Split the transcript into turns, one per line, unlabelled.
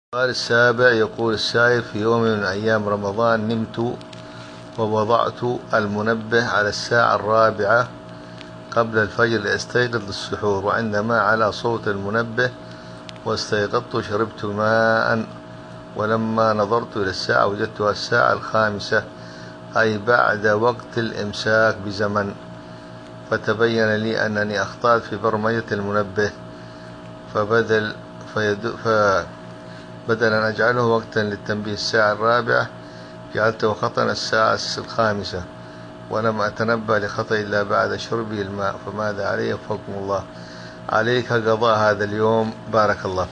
السؤال السابع يقول السائل: في يوم من أيام رمضان نمت ووضعت المنبه على الساعة 4 قبل الفجر لأستيقظ للسحور، وعندما على صوت المنبه واستيقظت شربت ماء، ولما نظرت إلى الساعة وجدتها الساعة 5، أي بعد وقت الإمساك بزمن، فتبين لي أنني أخطأت في برمجة المنبه، فبدل أن أجعله وقتا للتنبيه الساعة 4 جعلته خطأ الساعة 5، ولم أتنبه لخطأ إلا بعد شربي الماء، فماذا علي؟ وفقكم الله. عليك قضاء هذا اليوم، بارك الله.